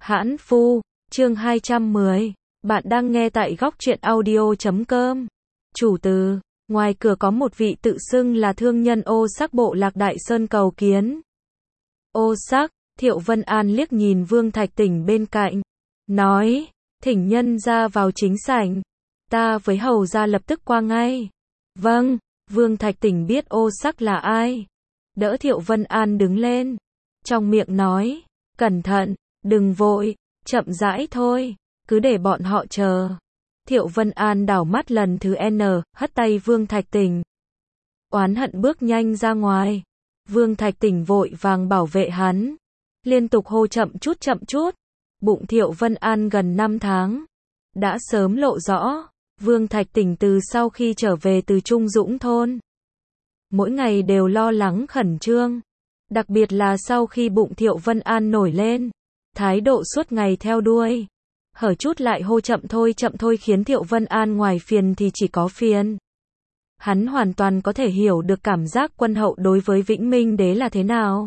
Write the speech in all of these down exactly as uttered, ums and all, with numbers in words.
Hãn Phu, chương hai trăm mười. Bạn đang nghe tại góc truyện audio chấm com. Chủ từ, ngoài cửa có một vị tự xưng là thương nhân ô sắc bộ lạc Đại Sơn cầu kiến. Ô sắc, Thiệu Vân An liếc nhìn Vương Thạch Tỉnh bên cạnh, nói, thỉnh nhân ra vào chính sảnh, ta với hầu ra lập tức qua ngay. Vâng, Vương Thạch Tỉnh biết ô sắc là ai. Đỡ Thiệu Vân An đứng lên, trong miệng nói, cẩn thận, đừng vội, chậm rãi thôi, cứ để bọn họ chờ. Thiệu Vân An đảo mắt lần thứ N, hất tay Vương Thạch Tỉnh. Oán hận bước nhanh ra ngoài. Vương Thạch Tỉnh vội vàng bảo vệ hắn, liên tục hô chậm chút chậm chút. Bụng Thiệu Vân An gần năm tháng, đã sớm lộ rõ. Vương Thạch Tỉnh từ sau khi trở về từ Trung Dũng thôn, mỗi ngày đều lo lắng khẩn trương. Đặc biệt là sau khi bụng Thiệu Vân An nổi lên, thái độ suốt ngày theo đuôi, hở chút lại hô chậm thôi chậm thôi khiến Thiệu Vân An ngoài phiền thì chỉ có phiền. Hắn hoàn toàn có thể hiểu được cảm giác quân hậu đối với Vĩnh Minh Đế là thế nào.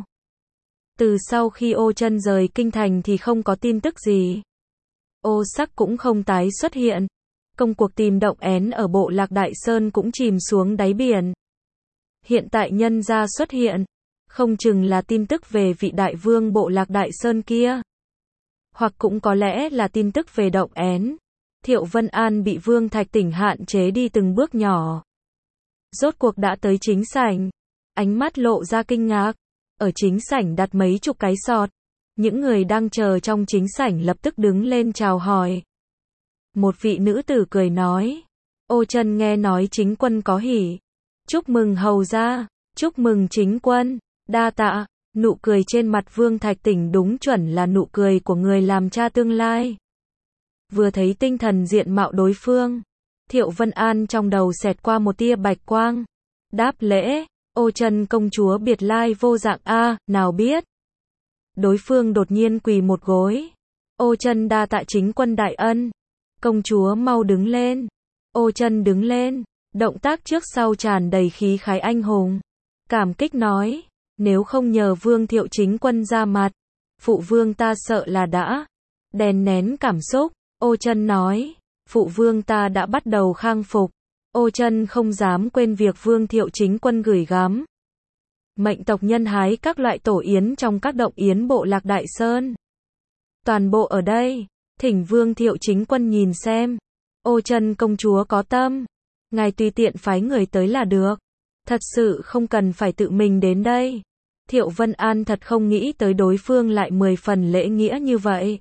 Từ sau khi Ô Chân rời kinh thành thì không có tin tức gì. Ô sắc cũng không tái xuất hiện. Công cuộc tìm động én ở bộ lạc Đại Sơn cũng chìm xuống đáy biển. Hiện tại nhân gia xuất hiện, không chừng là tin tức về vị đại vương bộ lạc Đại Sơn kia. Hoặc cũng có lẽ là tin tức về động én. Thiệu Vân An bị Vương Thạch Tỉnh hạn chế đi từng bước nhỏ. Rốt cuộc đã tới chính sảnh. Ánh mắt lộ ra kinh ngạc. Ở chính sảnh đặt mấy chục cái sọt. Những người đang chờ trong chính sảnh lập tức đứng lên chào hỏi. Một vị nữ tử cười nói, Ô Chân nghe nói chính quân có hỉ. Chúc mừng hầu gia, chúc mừng chính quân, đa tạ. Nụ cười trên mặt Vương Thạch Tỉnh đúng chuẩn là nụ cười của người làm cha tương lai. Vừa thấy tinh thần diện mạo đối phương, Thiệu Vân An trong đầu xẹt qua một tia bạch quang. Đáp lễ, Ô Chân công chúa biệt lai vô dạng a, nào biết. Đối phương đột nhiên quỳ một gối. Ô Chân đa tạ chính quân đại ân. Công chúa mau đứng lên. Ô Chân đứng lên, động tác trước sau tràn đầy khí khái anh hùng. Cảm kích nói, nếu không nhờ Vương Thiệu chính quân ra mặt, phụ vương ta sợ là đã đè nén cảm xúc. Ô Chân nói, phụ vương ta đã bắt đầu khang phục. Ô Chân không dám quên việc Vương Thiệu chính quân gửi gắm mệnh tộc nhân hái các loại tổ yến trong các động yến bộ lạc Đại Sơn. Toàn bộ ở đây, thỉnh Vương Thiệu chính quân nhìn xem. Ô Chân công chúa có tâm, ngài tùy tiện phái người tới là được. Thật sự không cần phải tự mình đến đây. Thiệu Vân An thật không nghĩ tới đối phương lại mười phần lễ nghĩa như vậy.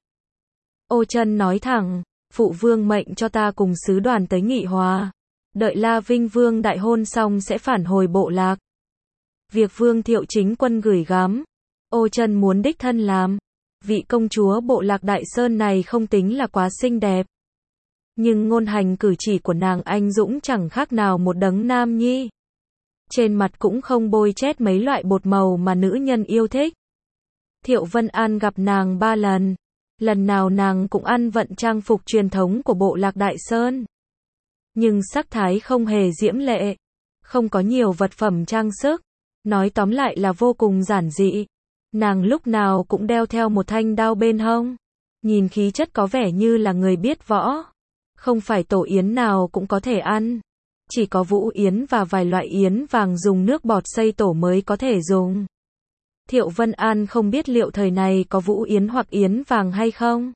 Ô Chân nói thẳng, phụ vương mệnh cho ta cùng sứ đoàn tới nghị hòa. Đợi La Vinh Vương đại hôn xong sẽ phản hồi bộ lạc. Việc Vương Thiệu chính quân gửi gắm, Ô Chân muốn đích thân làm. Vị công chúa bộ lạc Đại Sơn này không tính là quá xinh đẹp, nhưng ngôn hành cử chỉ của nàng anh dũng chẳng khác nào một đấng nam nhi. Trên mặt cũng không bôi chét mấy loại bột màu mà nữ nhân yêu thích. Thiệu Vân An gặp nàng ba lần. Lần nào nàng cũng ăn vận trang phục truyền thống của bộ lạc Đại Sơn. Nhưng sắc thái không hề diễm lệ. Không có nhiều vật phẩm trang sức. Nói tóm lại là vô cùng giản dị. Nàng lúc nào cũng đeo theo một thanh đao bên hông. Nhìn khí chất có vẻ như là người biết võ. Không phải tổ yến nào cũng có thể ăn. Chỉ có vũ yến và vài loại yến vàng dùng nước bọt xây tổ mới có thể dùng. Thiệu Vân An không biết liệu thời này có vũ yến hoặc yến vàng hay không.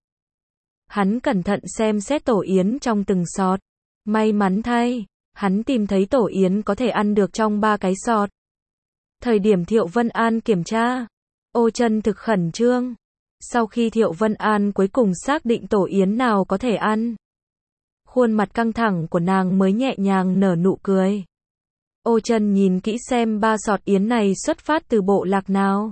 Hắn cẩn thận xem xét tổ yến trong từng sọt. May mắn thay, hắn tìm thấy tổ yến có thể ăn được trong ba cái sọt. Thời điểm Thiệu Vân An kiểm tra, Ô Chân thực khẩn trương. Sau khi Thiệu Vân An cuối cùng xác định tổ yến nào có thể ăn, khuôn mặt căng thẳng của nàng mới nhẹ nhàng nở nụ cười. Ô Chân nhìn kỹ xem ba sọt yến này xuất phát từ bộ lạc nào.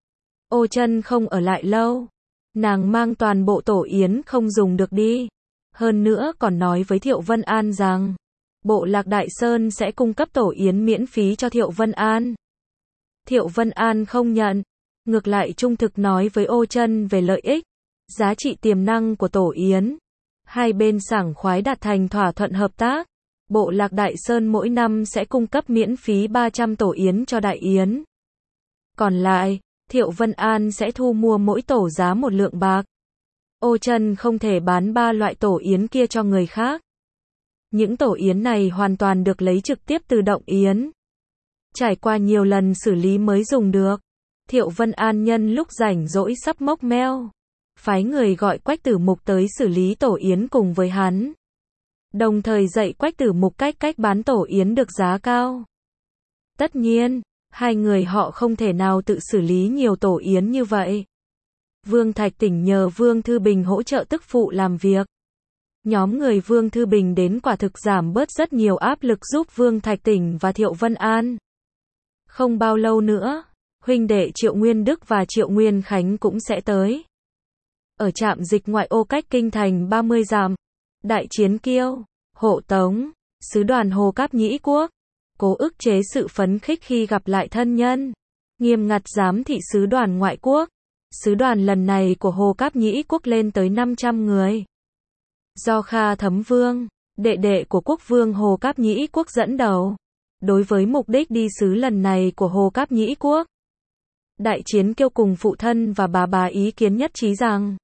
Ô Chân không ở lại lâu. Nàng mang toàn bộ tổ yến không dùng được đi. Hơn nữa còn nói với Thiệu Vân An rằng, bộ lạc Đại Sơn sẽ cung cấp tổ yến miễn phí cho Thiệu Vân An. Thiệu Vân An không nhận. Ngược lại trung thực nói với Ô Chân về lợi ích, giá trị tiềm năng của tổ yến. Hai bên sảng khoái đạt thành thỏa thuận hợp tác. Bộ lạc Đại Sơn mỗi năm sẽ cung cấp miễn phí ba trăm tổ yến cho đại yến. Còn lại, Thiệu Vân An sẽ thu mua mỗi tổ giá một lượng bạc. Ô Chân không thể bán ba loại tổ yến kia cho người khác. Những tổ yến này hoàn toàn được lấy trực tiếp từ động yến. Trải qua nhiều lần xử lý mới dùng được. Thiệu Vân An nhân lúc rảnh rỗi sắp mốc meo, phái người gọi Quách Tử Mục tới xử lý tổ yến cùng với hắn. Đồng thời dạy Quách Tử Mục cách cách bán tổ yến được giá cao. Tất nhiên, hai người họ không thể nào tự xử lý nhiều tổ yến như vậy. Vương Thạch Tỉnh nhờ Vương Thư Bình hỗ trợ tức phụ làm việc. Nhóm người Vương Thư Bình đến quả thực giảm bớt rất nhiều áp lực giúp Vương Thạch Tỉnh và Thiệu Vân An. Không bao lâu nữa, huynh đệ Triệu Nguyên Đức và Triệu Nguyên Khánh cũng sẽ tới. Ở trạm dịch ngoại ô cách kinh thành ba mươi dặm, Đại Chiến Kiêu, Hộ Tống, sứ đoàn Hồ Cáp Nhĩ Quốc, cố ức chế sự phấn khích khi gặp lại thân nhân, nghiêm ngặt giám thị sứ đoàn ngoại quốc. Sứ đoàn lần này của Hồ Cáp Nhĩ Quốc lên tới năm trăm người. Do Kha Thấm Vương, đệ đệ của quốc vương Hồ Cáp Nhĩ Quốc dẫn đầu. Đối với mục đích đi sứ lần này của Hồ Cáp Nhĩ Quốc, Đại Chiến Kiêu cùng phụ thân và bà bà ý kiến nhất trí rằng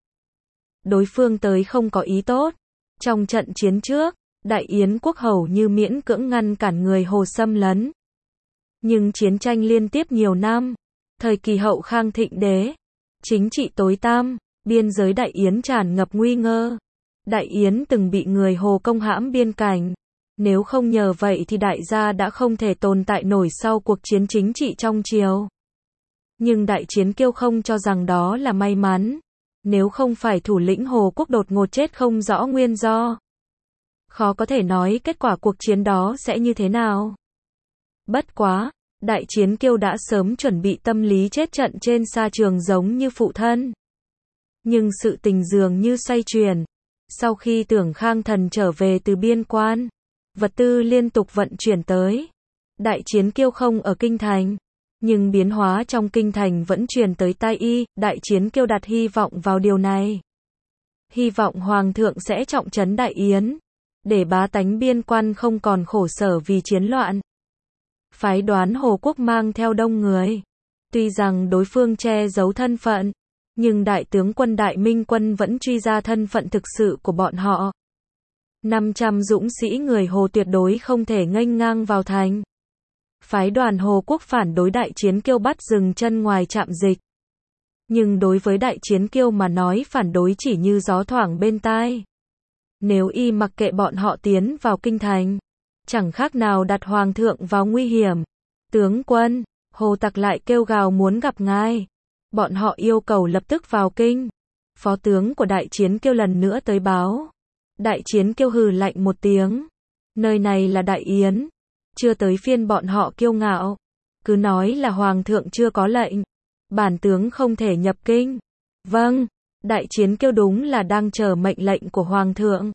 đối phương tới không có ý tốt. Trong trận chiến trước, Đại Yến Quốc hầu như miễn cưỡng ngăn cản người Hồ xâm lấn. Nhưng chiến tranh liên tiếp nhiều năm, thời kỳ hậu Khang Thịnh Đế, chính trị tối tăm, biên giới Đại Yến tràn ngập nguy ngơ. Đại Yến từng bị người Hồ công hãm biên cảnh. Nếu không nhờ vậy thì đại gia đã không thể tồn tại nổi sau cuộc chiến chính trị trong triều. Nhưng Đại Chiến Kiêu không cho rằng đó là may mắn. Nếu không phải thủ lĩnh Hồ Quốc đột ngột chết không rõ nguyên do, khó có thể nói kết quả cuộc chiến đó sẽ như thế nào. Bất quá, Đại Chiến Kiêu đã sớm chuẩn bị tâm lý chết trận trên sa trường giống như phụ thân. Nhưng sự tình dường như xoay chuyển. Sau khi Tưởng Khang Thần trở về từ biên quan, vật tư liên tục vận chuyển tới. Đại Chiến Kiêu không ở kinh thành, nhưng biến hóa trong kinh thành vẫn truyền tới tai y. Đại Chiến Kiêu đặt hy vọng vào điều này. Hy vọng Hoàng thượng sẽ trọng trấn Đại Yến, để bá tánh biên quan không còn khổ sở vì chiến loạn. Phái đoán Hồ Quốc mang theo đông người. Tuy rằng đối phương che giấu thân phận, nhưng đại tướng quân Đại Minh quân vẫn truy ra thân phận thực sự của bọn họ. năm trăm dũng sĩ người Hồ tuyệt đối không thể nghênh ngang vào thành. Phái đoàn Hồ Quốc phản đối Đại Chiến Kiêu bắt dừng chân ngoài trạm dịch. Nhưng đối với Đại Chiến Kiêu mà nói phản đối chỉ như gió thoảng bên tai. Nếu y mặc kệ bọn họ tiến vào kinh thành, chẳng khác nào đặt Hoàng thượng vào nguy hiểm. Tướng quân, Hồ tặc lại kêu gào muốn gặp ngài. Bọn họ yêu cầu lập tức vào kinh. Phó tướng của Đại Chiến Kiêu lần nữa tới báo. Đại Chiến Kiêu hừ lạnh một tiếng. Nơi này là Đại Yến. Chưa tới phiên bọn họ kiêu ngạo. Cứ nói là Hoàng thượng chưa có lệnh. Bản tướng không thể nhập kinh. Vâng, Đại Chiến Kiêu đúng là đang chờ mệnh lệnh của Hoàng thượng.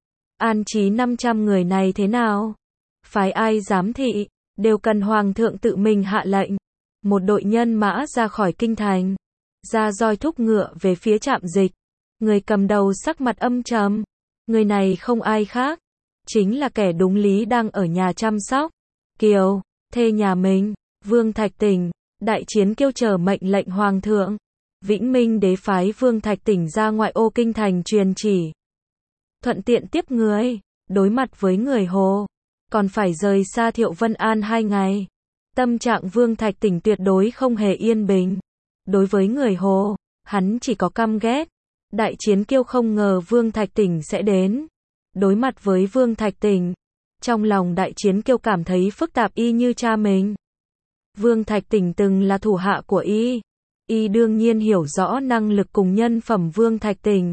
An trí năm trăm người này thế nào? Phái ai giám thị, đều cần Hoàng thượng tự mình hạ lệnh. Một đội nhân mã ra khỏi kinh thành, ra roi thúc ngựa về phía trạm dịch. Người cầm đầu sắc mặt âm trầm. Người này không ai khác, chính là kẻ đúng lý đang ở nhà chăm sóc Kiều, thê nhà mình, Vương Thạch Tỉnh. Đại Chiến Kiêu chờ mệnh lệnh Hoàng thượng. Vĩnh Minh đế phái Vương Thạch Tỉnh ra ngoại ô kinh thành truyền chỉ. Thuận tiện tiếp người, đối mặt với người Hồ, còn phải rời xa Thiệu Vân An hai ngày. Tâm trạng Vương Thạch Tỉnh tuyệt đối không hề yên bình. Đối với người Hồ, hắn chỉ có căm ghét. Đại Chiến Kiêu không ngờ Vương Thạch Tỉnh sẽ đến. Đối mặt với Vương Thạch Tỉnh, trong lòng Đại Chiến Kiêu cảm thấy phức tạp y như cha mình. Vương Thạch Tỉnh từng là thủ hạ của y. Y đương nhiên hiểu rõ năng lực cùng nhân phẩm Vương Thạch Tỉnh.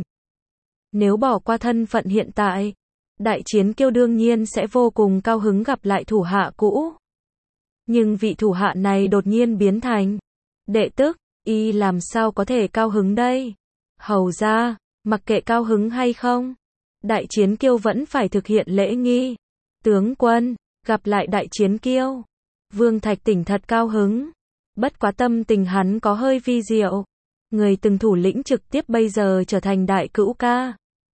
Nếu bỏ qua thân phận hiện tại, Đại Chiến Kiêu đương nhiên sẽ vô cùng cao hứng gặp lại thủ hạ cũ. Nhưng vị thủ hạ này đột nhiên biến thành đệ tức, y làm sao có thể cao hứng đây? Hầu ra, mặc kệ cao hứng hay không, Đại Chiến Kiêu vẫn phải thực hiện lễ nghi. Tướng quân, gặp lại Đại Chiến Kiêu. Vương Thạch Tỉnh thật cao hứng. Bất quá tâm tình hắn có hơi vi diệu. Người từng thủ lĩnh trực tiếp bây giờ trở thành đại cữu ca.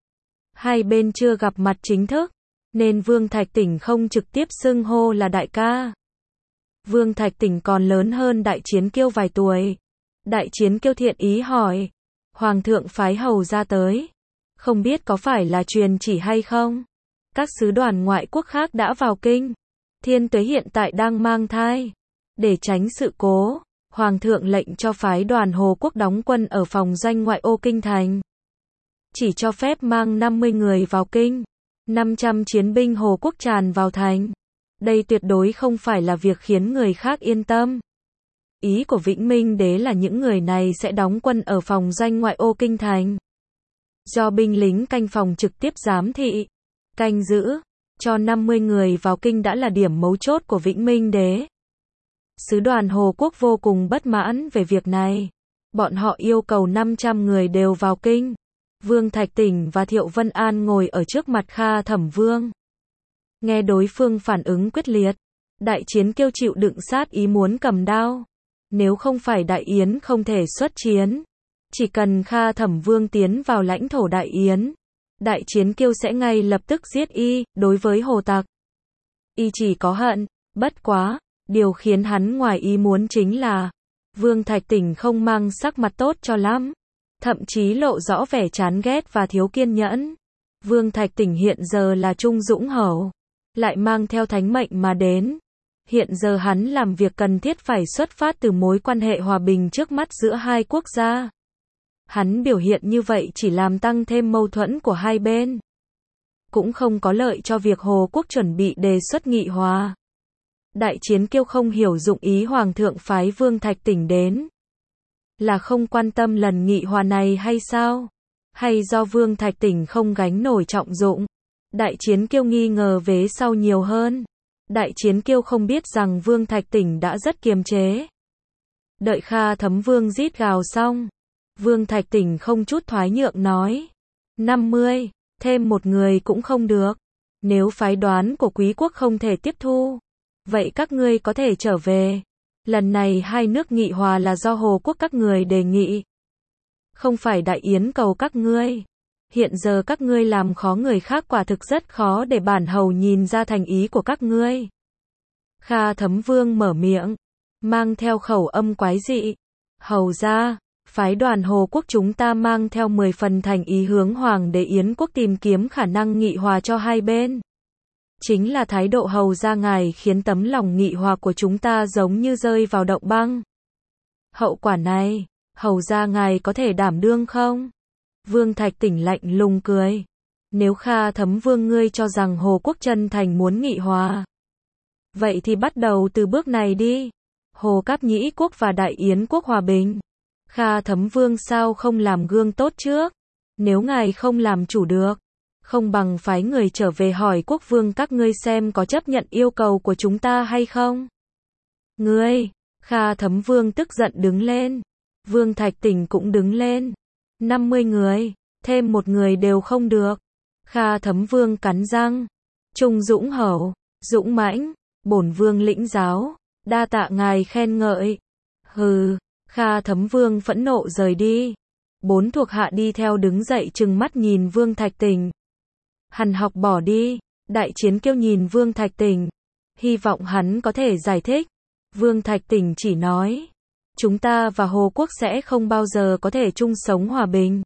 Hai bên chưa gặp mặt chính thức, nên Vương Thạch Tỉnh không trực tiếp xưng hô là đại ca. Vương Thạch Tỉnh còn lớn hơn Đại Chiến Kiêu vài tuổi. Đại Chiến Kiêu thiện ý hỏi. Hoàng thượng phái hầu ra tới. Không biết có phải là truyền chỉ hay không? Các sứ đoàn ngoại quốc khác đã vào kinh. Thiên Tuế hiện tại đang mang thai. Để tránh sự cố, Hoàng thượng lệnh cho phái đoàn Hồ Quốc đóng quân ở phòng doanh ngoại ô kinh thành. Chỉ cho phép mang năm mươi người vào kinh. năm trăm chiến binh Hồ Quốc tràn vào thành. Đây tuyệt đối không phải là việc khiến người khác yên tâm. Ý của Vĩnh Minh Đế là những người này sẽ đóng quân ở phòng doanh ngoại ô kinh thành. Do binh lính canh phòng trực tiếp giám thị, canh giữ, cho năm mươi người vào kinh đã là điểm mấu chốt của Vĩnh Minh Đế. Sứ đoàn Hồ Quốc vô cùng bất mãn về việc này. Bọn họ yêu cầu năm trăm người đều vào kinh. Vương Thạch Tỉnh và Thiệu Vân An ngồi ở trước mặt Kha Thẩm Vương. Nghe đối phương phản ứng quyết liệt, Đại Chiến Kiêu chịu đựng sát ý muốn cầm đao. Nếu không phải Đại Yến không thể xuất chiến, chỉ cần Kha Thẩm Vương tiến vào lãnh thổ Đại Yến, Đại Chiến Kiêu sẽ ngay lập tức giết y. Đối với Hồ Tặc, y chỉ có hận. Bất quá, điều khiến hắn ngoài ý muốn chính là Vương Thạch Tỉnh không mang sắc mặt tốt cho lắm, thậm chí lộ rõ vẻ chán ghét và thiếu kiên nhẫn. Vương Thạch Tỉnh hiện giờ là trung dũng hậu, lại mang theo thánh mệnh mà đến. Hiện giờ hắn làm việc cần thiết phải xuất phát từ mối quan hệ hòa bình trước mắt giữa hai quốc gia. Hắn biểu hiện như vậy chỉ làm tăng thêm mâu thuẫn của hai bên, cũng không có lợi cho việc Hồ Quốc chuẩn bị đề xuất nghị hòa. Đại Chiến Kiêu không hiểu dụng ý Hoàng thượng phái Vương Thạch Tỉnh đến. Là không quan tâm lần nghị hòa này hay sao? Hay do Vương Thạch Tỉnh không gánh nổi trọng dụng? Đại Chiến Kiêu nghi ngờ vế sau nhiều hơn. Đại Chiến Kiêu không biết rằng Vương Thạch Tỉnh đã rất kiềm chế. Đợi Kha Thấm Vương rít gào xong, Vương Thạch Tỉnh không chút thoái nhượng nói. năm mươi, thêm một người cũng không được. Nếu phái đoán của quý quốc không thể tiếp thu, vậy các ngươi có thể trở về. Lần này hai nước nghị hòa là do Hồ Quốc các người đề nghị. Không phải Đại Yến cầu các ngươi. Hiện giờ các ngươi làm khó người khác quả thực rất khó để bản hầu nhìn ra thành ý của các ngươi. Kha Thấm Vương mở miệng, mang theo khẩu âm quái dị. Hầu ra, phái đoàn Hồ Quốc chúng ta mang theo mười phần thành ý hướng Hoàng đế Yến quốc tìm kiếm khả năng nghị hòa cho hai bên. Chính là thái độ hầu ra ngài khiến tấm lòng nghị hòa của chúng ta giống như rơi vào động băng. Hậu quả này, hầu ra ngài có thể đảm đương không? Vương Thạch Tỉnh lạnh lùng cười. Nếu Kha Thấm Vương ngươi cho rằng Hồ Quốc chân thành muốn nghị hòa, vậy thì bắt đầu từ bước này đi. Hồ Cáp Nhĩ Quốc và Đại Yến Quốc hòa bình. Kha Thấm Vương sao không làm gương tốt trước? Nếu ngài không làm chủ được, không bằng phái người trở về hỏi quốc vương các ngươi xem có chấp nhận yêu cầu của chúng ta hay không. Ngươi, Kha Thấm Vương tức giận đứng lên. Vương Thạch Tỉnh cũng đứng lên. năm mươi người, thêm một người đều không được. Kha Thấm Vương cắn răng. Trung dũng hậu, dũng mãnh, bổn vương lĩnh giáo, đa tạ ngài khen ngợi. Hừ, Kha Thấm Vương phẫn nộ rời đi. Bốn thuộc hạ đi theo đứng dậy trừng mắt nhìn Vương Thạch Tỉnh. Hằn học bỏ đi. Đại Chiến Kiêu nhìn Vương Thạch Tỉnh, hy vọng hắn có thể giải thích. Vương Thạch Tỉnh chỉ nói, chúng ta và Hồ Quốc sẽ không bao giờ có thể chung sống hòa bình.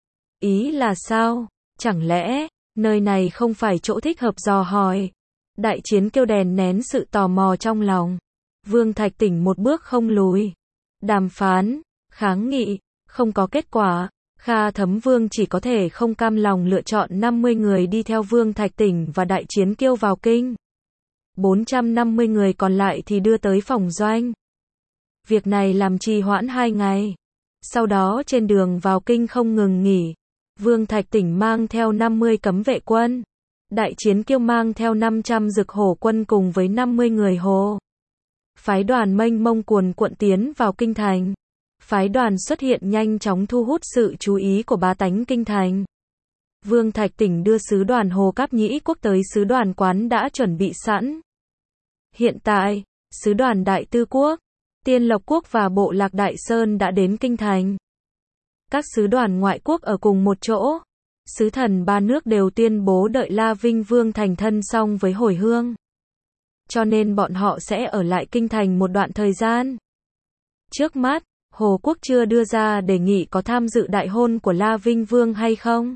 Ý là sao? Chẳng lẽ, nơi này không phải chỗ thích hợp dò hỏi? Đại Chiến Kiêu đèn nén sự tò mò trong lòng. Vương Thạch Tỉnh một bước không lùi. Đàm phán, kháng nghị, không có kết quả. Kha Thấm Vương chỉ có thể không cam lòng lựa chọn năm mươi người đi theo Vương Thạch Tỉnh và Đại Chiến Kiêu vào kinh. bốn trăm năm mươi người còn lại thì đưa tới phòng doanh. Việc này làm trì hoãn hai ngày. Sau đó trên đường vào kinh không ngừng nghỉ. Vương Thạch Tỉnh mang theo năm mươi cấm vệ quân. Đại Chiến Kiêu mang theo năm trăm dực hổ quân cùng với năm mươi người Hồ. Phái đoàn mênh mông cuồn cuộn tiến vào kinh thành. Phái đoàn xuất hiện nhanh chóng thu hút sự chú ý của bá tánh kinh thành. Vương Thạch Tỉnh đưa sứ đoàn Hồ Cáp Nhĩ Quốc tới sứ đoàn quán đã chuẩn bị sẵn. Hiện tại, sứ đoàn Đại Tư Quốc, Tiên Lộc Quốc và Bộ Lạc Đại Sơn đã đến kinh thành. Các sứ đoàn ngoại quốc ở cùng một chỗ. Sứ thần ba nước đều tuyên bố đợi La Vinh Vương thành thân xong với hồi hương. Cho nên bọn họ sẽ ở lại kinh thành một đoạn thời gian. Trước mắt, Hồ Quốc chưa đưa ra đề nghị có tham dự đại hôn của La Vinh Vương hay không.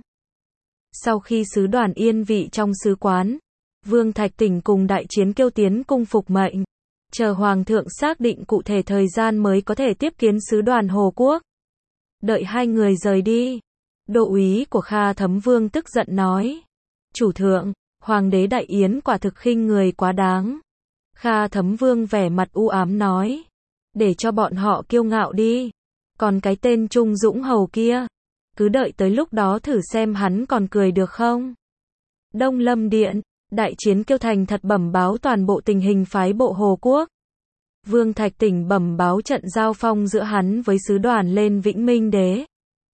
Sau khi sứ đoàn yên vị trong sứ quán, Vương Thạch Tỉnh cùng Đại Chiến Kiêu tiến cung phục mệnh, chờ Hoàng thượng xác định cụ thể thời gian mới có thể tiếp kiến sứ đoàn Hồ Quốc. Đợi hai người rời đi, Đô úy của Kha Thấm Vương tức giận nói: Chủ thượng, Hoàng đế đại yến quả thực khinh người quá đáng. Kha Thấm Vương vẻ mặt u ám nói: Để cho bọn họ kiêu ngạo đi. Còn cái tên Trung Dũng Hầu kia, cứ đợi tới lúc đó thử xem hắn còn cười được không. Đông Lâm Điện, Đại Chiến Kiêu thành thật bẩm báo toàn bộ tình hình phái bộ Hồ Quốc. Vương Thạch Tỉnh bẩm báo trận giao phong giữa hắn với sứ đoàn lên Vĩnh Minh Đế.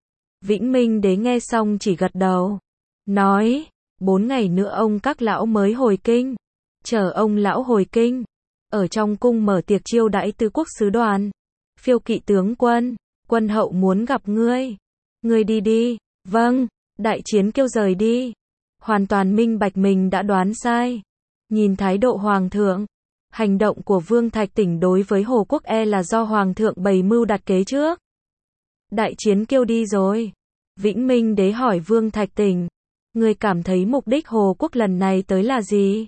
Vĩnh Minh Đế nghe xong chỉ gật đầu, nói: Bốn ngày nữa ông các lão mới hồi kinh. Chờ ông lão hồi kinh, ở trong cung mở tiệc chiêu đãi tứ quốc sứ đoàn. Phiêu kỵ tướng quân, quân hậu muốn gặp ngươi. Ngươi đi đi. Vâng. Đại Chiến Kiêu rời đi, hoàn toàn minh bạch mình đã đoán sai. Nhìn thái độ Hoàng thượng, hành động của Vương Thạch Tỉnh đối với Hồ Quốc e là do Hoàng thượng bày mưu đặt kế trước. Đại Chiến Kiêu đi rồi. Vĩnh Minh Đế hỏi Vương Thạch Tỉnh: Ngươi cảm thấy mục đích Hồ Quốc lần này tới là gì?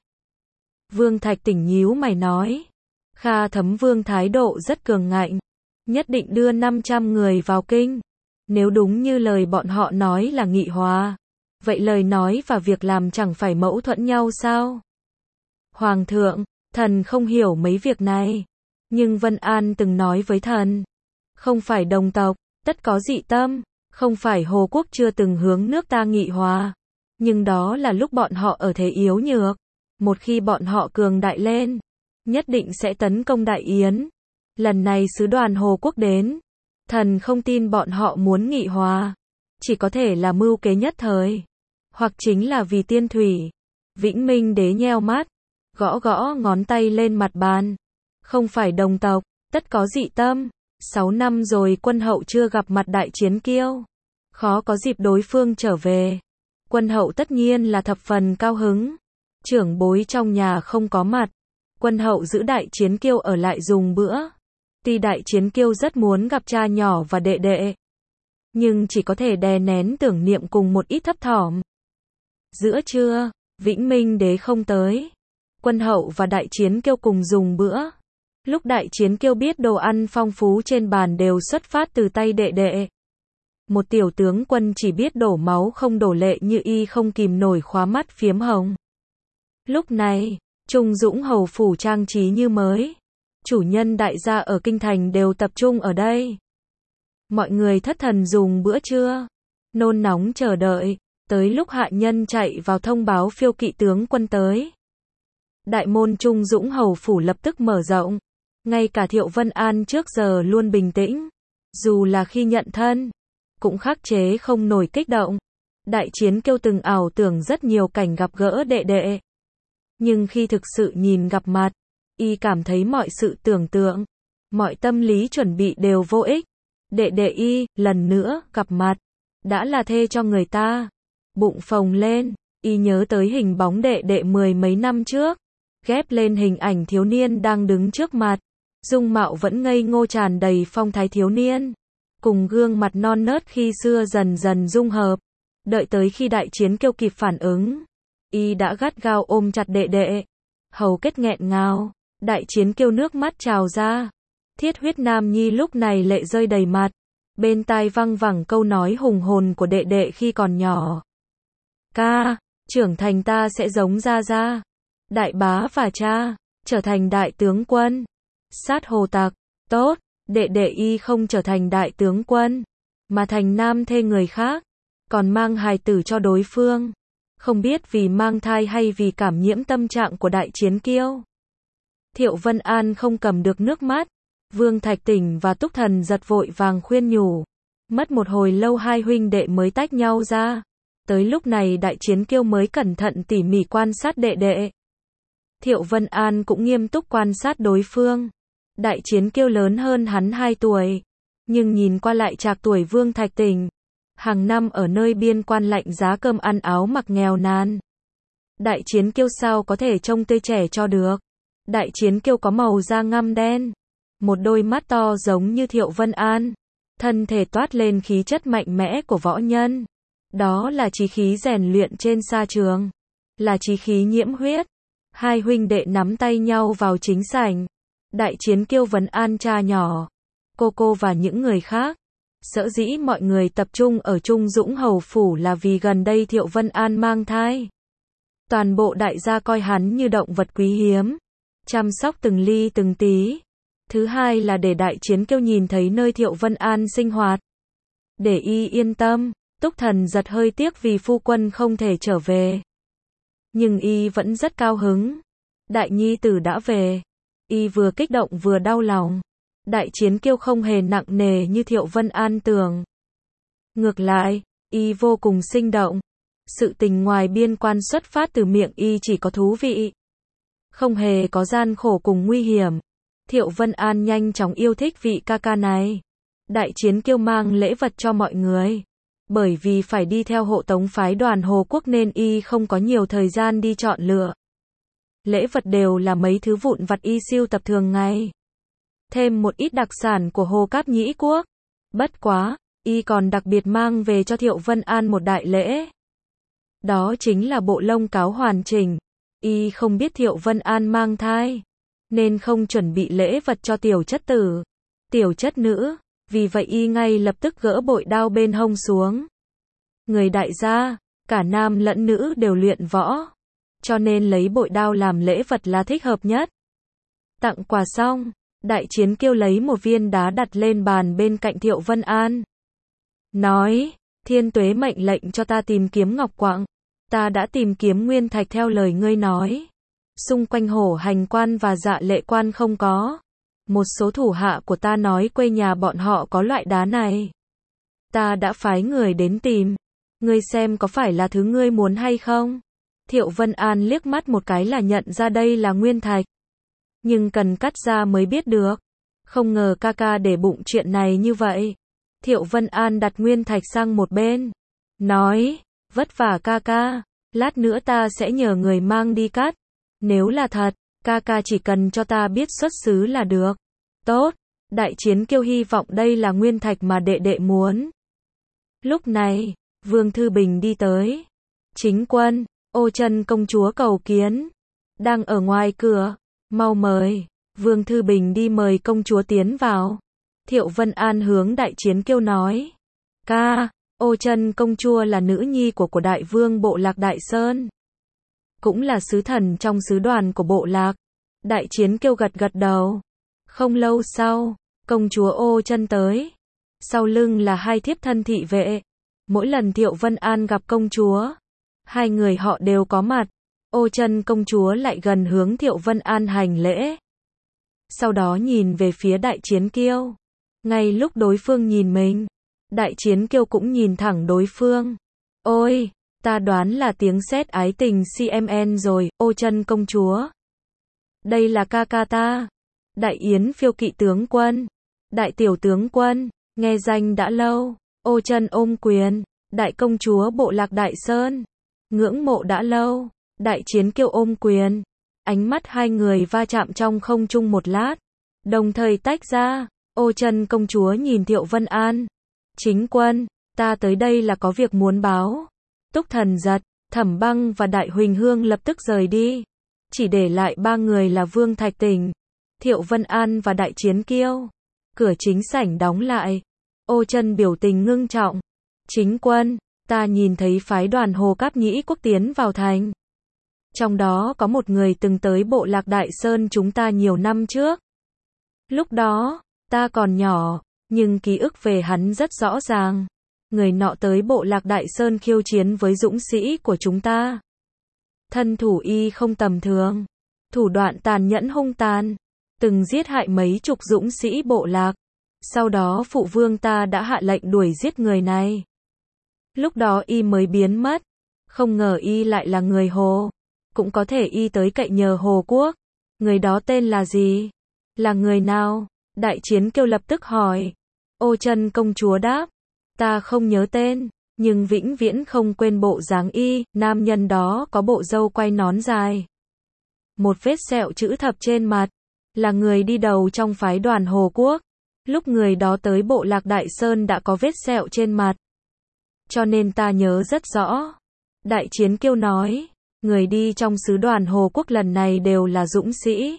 Vương Thạch Tỉnh nhíu mày nói: Kha Thấm Vương thái độ rất cường ngạnh, nhất định đưa năm trăm người vào kinh. Nếu đúng như lời bọn họ nói là nghị hòa, vậy lời nói và việc làm chẳng phải mâu thuẫn nhau sao? Hoàng thượng, thần không hiểu mấy việc này, nhưng Vân An từng nói với thần, không phải đồng tộc, tất có dị tâm, không phải Hồ Quốc chưa từng hướng nước ta nghị hòa, nhưng đó là lúc bọn họ ở thế yếu nhược. Một khi bọn họ cường đại lên, nhất định sẽ tấn công Đại Yến. Lần này sứ đoàn Hồ Quốc đến, thần không tin bọn họ muốn nghị hòa, chỉ có thể là mưu kế nhất thời, hoặc chính là vì tiên thủy. Vĩnh Minh Đế nheo mắt, gõ gõ ngón tay lên mặt bàn. Không phải đồng tộc, tất có dị tâm. Sáu năm rồi quân hậu chưa gặp mặt Đại Chiến Kiêu, khó có dịp đối phương trở về. Quân hậu tất nhiên là thập phần cao hứng. Trưởng bối trong nhà không có mặt, quân hậu giữ Đại Chiến Kiêu ở lại dùng bữa. Tuy Đại Chiến Kiêu rất muốn gặp cha nhỏ và đệ đệ, nhưng chỉ có thể đè nén tưởng niệm cùng một ít thấp thỏm. Giữa trưa, Vĩnh Minh Đế không tới, quân hậu và Đại Chiến Kiêu cùng dùng bữa. Lúc Đại Chiến Kiêu biết đồ ăn phong phú trên bàn đều xuất phát từ tay đệ đệ. Một tiểu tướng quân chỉ biết đổ máu không đổ lệ như y không kìm nổi khóa mắt phiếm hồng. Lúc này, Trung Dũng Hầu phủ trang trí như mới. Chủ nhân đại gia ở kinh thành đều tập trung ở đây. Mọi người thất thần dùng bữa trưa, nôn nóng chờ đợi, tới lúc hạ nhân chạy vào thông báo phiêu kỵ tướng quân tới. Đại môn Trung Dũng Hầu phủ lập tức mở rộng, ngay cả Thiệu Vân An trước giờ luôn bình tĩnh, dù là khi nhận thân, cũng khắc chế không nổi kích động. Đại Chiến Kiêu từng ảo tưởng rất nhiều cảnh gặp gỡ đệ đệ, nhưng khi thực sự nhìn gặp mặt, y cảm thấy mọi sự tưởng tượng, mọi tâm lý chuẩn bị đều vô ích. Đệ đệ y, lần nữa, gặp mặt, đã là thê cho người ta. Bụng phồng lên, y nhớ tới hình bóng đệ đệ mười mấy năm trước, ghép lên hình ảnh thiếu niên đang đứng trước mặt. Dung mạo vẫn ngây ngô tràn đầy phong thái thiếu niên, cùng gương mặt non nớt khi xưa dần dần dung hợp. Đợi tới khi Đại Chiến Kiêu kịp phản ứng, y đã gắt gao ôm chặt đệ đệ, hầu kết nghẹn ngào. Đại Chiến Kiêu nước mắt trào ra. Thiết Huyết Nam Nhi lúc này lệ rơi đầy mặt, bên tai văng vẳng câu nói hùng hồn của đệ đệ khi còn nhỏ. Ca, trưởng thành ta sẽ giống Gia Gia, đại bá và cha, trở thành đại tướng quân, sát hồ tặc. Tốt, đệ đệ y không trở thành đại tướng quân, mà thành nam thê người khác, còn mang hài tử cho đối phương. Không biết vì mang thai hay vì cảm nhiễm tâm trạng của Đại Chiến Kiêu. Thiệu Vân An không cầm được nước mắt. Vương Thạch Tỉnh và Túc Thần giật vội vàng khuyên nhủ. Mất một hồi lâu hai huynh đệ mới tách nhau ra. Tới lúc này Đại Chiến Kiêu mới cẩn thận tỉ mỉ quan sát đệ đệ. Thiệu Vân An cũng nghiêm túc quan sát đối phương. Đại Chiến Kiêu lớn hơn hắn hai tuổi, nhưng nhìn qua lại trạc tuổi Vương Thạch Tỉnh. Hàng năm ở nơi biên quan lạnh giá cơm ăn áo mặc nghèo nàn. Đại Chiến Kiêu sao có thể trông tươi trẻ cho được. Đại Chiến Kiêu có màu da ngăm đen, một đôi mắt to giống như Thiệu Vân An, thân thể toát lên khí chất mạnh mẽ của võ nhân. Đó là chí khí rèn luyện trên sa trường, là chí khí nhiễm huyết. Hai huynh đệ nắm tay nhau vào chính sảnh. Đại Chiến Kiêu vấn an cha nhỏ, cô cô và những người khác. Sở dĩ mọi người tập trung ở Trung Dũng Hầu Phủ là vì gần đây Thiệu Vân An mang thai. Toàn bộ đại gia coi hắn như động vật quý hiếm, chăm sóc từng ly từng tí. Thứ hai là để Đại Chiến Kiêu nhìn thấy nơi Thiệu Vân An sinh hoạt, để y yên tâm. Túc Thần giật hơi tiếc vì phu quân không thể trở về, nhưng y vẫn rất cao hứng. Đại nhi tử đã về, y vừa kích động vừa đau lòng. Đại Chiến Kiêu không hề nặng nề như Thiệu Vân An tưởng. Ngược lại, y vô cùng sinh động. Sự tình ngoài biên quan xuất phát từ miệng y chỉ có thú vị, không hề có gian khổ cùng nguy hiểm. Thiệu Vân An nhanh chóng yêu thích vị ca ca này. Đại Chiến Kiêu mang lễ vật cho mọi người. Bởi vì phải đi theo hộ tống phái đoàn Hồ Quốc nên y không có nhiều thời gian đi chọn lựa. Lễ vật đều là mấy thứ vụn vặt y sưu tập thường ngày. Thêm một ít đặc sản của Hồ Cáp Nhĩ Quốc. Bất quá, y còn đặc biệt mang về cho Thiệu Vân An một đại lễ. Đó chính là bộ lông cáo hoàn chỉnh. Y không biết Thiệu Vân An mang thai, nên không chuẩn bị lễ vật cho tiểu chất tử, tiểu chất nữ. Vì vậy y ngay lập tức gỡ bội đao bên hông xuống. Người đại gia, cả nam lẫn nữ đều luyện võ, cho nên lấy bội đao làm lễ vật là thích hợp nhất. Tặng quà xong, Đại Chiến Kiêu lấy một viên đá đặt lên bàn bên cạnh Thiệu Vân An. Nói, Thiên Tuế mệnh lệnh cho ta tìm kiếm ngọc quặng. Ta đã tìm kiếm nguyên thạch theo lời ngươi nói. Xung quanh Hổ Hành Quan và Dạ Lệ Quan không có. Một số thủ hạ của ta nói quê nhà bọn họ có loại đá này. Ta đã phái người đến tìm. Ngươi xem có phải là thứ ngươi muốn hay không? Thiệu Vân An liếc mắt một cái là nhận ra đây là nguyên thạch. Nhưng cần cắt ra mới biết được. Không ngờ ca ca để bụng chuyện này như vậy. Thiệu Vân An đặt nguyên thạch sang một bên. Nói, vất vả ca ca. Lát nữa ta sẽ nhờ người mang đi cắt. Nếu là thật, ca ca chỉ cần cho ta biết xuất xứ là được. Tốt, Đại Chiến Kiêu hy vọng đây là nguyên thạch mà đệ đệ muốn. Lúc này, Vương Thư Bình đi tới. Chính quân, Ô Chân công chúa cầu kiến. Đang ở ngoài cửa, mau mời. Vương Thư Bình đi mời công chúa tiến vào. Thiệu Vân An hướng Đại Chiến Kiêu nói. Ca, Ô Chân công chúa là nữ nhi của của đại vương bộ lạc Đại Sơn. Cũng là sứ thần trong sứ đoàn của bộ lạc. Đại Chiến Kiêu gật gật đầu. Không lâu sau, công chúa Ô Chân tới. Sau lưng là hai thiếp thân thị vệ. Mỗi lần Thiệu Vân An gặp công chúa, hai người họ đều có mặt. Ô Chân công chúa lại gần hướng Thiệu Vân An hành lễ. Sau đó nhìn về phía Đại Chiến Kiêu. Ngay lúc đối phương nhìn mình, Đại Chiến Kiêu cũng nhìn thẳng đối phương. Ôi, ta đoán là tiếng sét ái tình xê em en rồi, Ô Chân công chúa. Đây là ca ca ta. Đại Yến phiêu kỵ tướng quân. Đại tiểu tướng quân, nghe danh đã lâu. Ô Chân ôm quyền. Đại công chúa bộ lạc Đại Sơn. Ngưỡng mộ đã lâu. Đại Chiến Kiêu ôm quyền. Ánh mắt hai người va chạm trong không trung một lát. Đồng thời tách ra. Ô Chân công chúa nhìn Thiệu Vân An. Chính quân, ta tới đây là có việc muốn báo. Túc Thần giật, Thẩm Băng và Đại Huỳnh Hương lập tức rời đi. Chỉ để lại ba người là Vương Thạch Tình, Thiệu Vân An và Đại Chiến Kiêu. Cửa chính sảnh đóng lại. Ô Chân biểu tình ngưng trọng. Chính quân, ta nhìn thấy phái đoàn Hồ Cáp Nhĩ Quốc tiến vào thành. Trong đó có một người từng tới bộ lạc Đại Sơn chúng ta nhiều năm trước. Lúc đó, ta còn nhỏ, nhưng ký ức về hắn rất rõ ràng. Người nọ tới bộ lạc Đại Sơn khiêu chiến với dũng sĩ của chúng ta. Thân thủ y không tầm thường, thủ đoạn tàn nhẫn hung tàn, từng giết hại mấy chục dũng sĩ bộ lạc. Sau đó phụ vương ta đã hạ lệnh đuổi giết người này. Lúc đó y mới biến mất, không ngờ y lại là người Hồ. Cũng có thể y tới cậy nhờ Hồ Quốc. Người đó tên là gì? Là người nào? Đại Chiến Kiêu lập tức hỏi. Ô Chân công chúa đáp. Ta không nhớ tên, nhưng vĩnh viễn không quên bộ dáng y. Nam nhân đó có bộ râu quay nón dài, một vết sẹo chữ thập trên mặt, là người đi đầu trong phái đoàn Hồ Quốc. Lúc người đó tới bộ lạc Đại Sơn đã có vết sẹo trên mặt. Cho nên ta nhớ rất rõ. Đại Chiến Kiêu nói, người đi trong sứ đoàn Hồ Quốc lần này đều là dũng sĩ.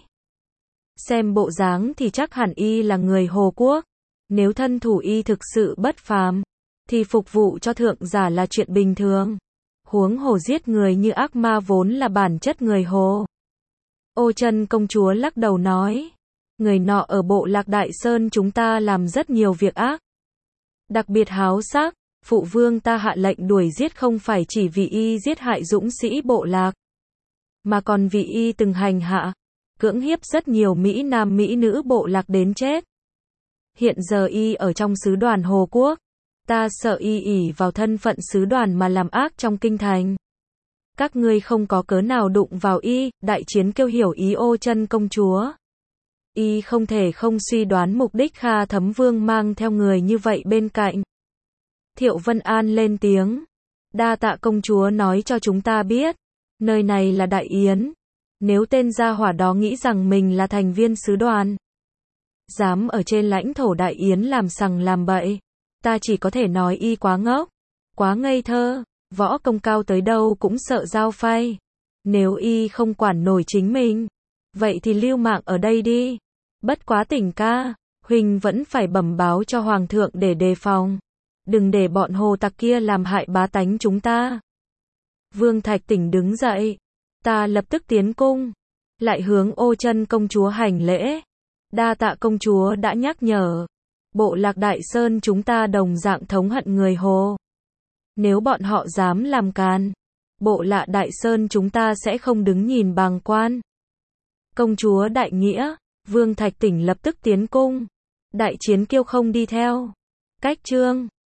Xem bộ dáng thì chắc hẳn y là người Hồ Quốc. Nếu thân thủ y thực sự bất phàm, thì phục vụ cho thượng giả là chuyện bình thường. Huống hồ giết người như ác ma vốn là bản chất người Hồ. Ô Chân công chúa lắc đầu nói, người nọ ở bộ lạc Đại Sơn chúng ta làm rất nhiều việc ác. Đặc biệt háo sắc, phụ vương ta hạ lệnh đuổi giết không phải chỉ vì y giết hại dũng sĩ bộ lạc, mà còn vì y từng hành hạ, cưỡng hiếp rất nhiều Mỹ Nam Mỹ nữ bộ lạc đến chết. Hiện giờ y ở trong sứ đoàn Hồ Quốc, ta sợ y ỷ vào thân phận sứ đoàn mà làm ác trong kinh thành. Các ngươi không có cớ nào đụng vào y. Đại Chiến Kiêu hiểu ý Ô Chân công chúa. Y không thể không suy đoán mục đích Kha Thấm Vương mang theo người như vậy bên cạnh. Thiệu Vân An lên tiếng, đa tạ công chúa nói cho chúng ta biết, nơi này là Đại Yến. Nếu tên gia hỏa đó nghĩ rằng mình là thành viên sứ đoàn, dám ở trên lãnh thổ Đại Yến làm sằng làm bậy, ta chỉ có thể nói y quá ngốc, quá ngây thơ, võ công cao tới đâu cũng sợ dao phay. Nếu y không quản nổi chính mình, vậy thì lưu mạng ở đây đi. Bất quá Tỉnh ca, huynh vẫn phải bẩm báo cho hoàng thượng để đề phòng, đừng để bọn hồ tặc kia làm hại bá tánh chúng ta. Vương Thạch Tỉnh đứng dậy, ta lập tức tiến cung, lại hướng Ô Chân công chúa hành lễ. Đa tạ công chúa đã nhắc nhở. Bộ lạc Đại Sơn chúng ta đồng dạng thống hận người Hồ. Nếu bọn họ dám làm càn, bộ lạc Đại Sơn chúng ta sẽ không đứng nhìn bàng quan. Công chúa đại nghĩa. Vương Thạch Tỉnh lập tức tiến cung. Đại Chiến Kiêu không đi theo. Cách chương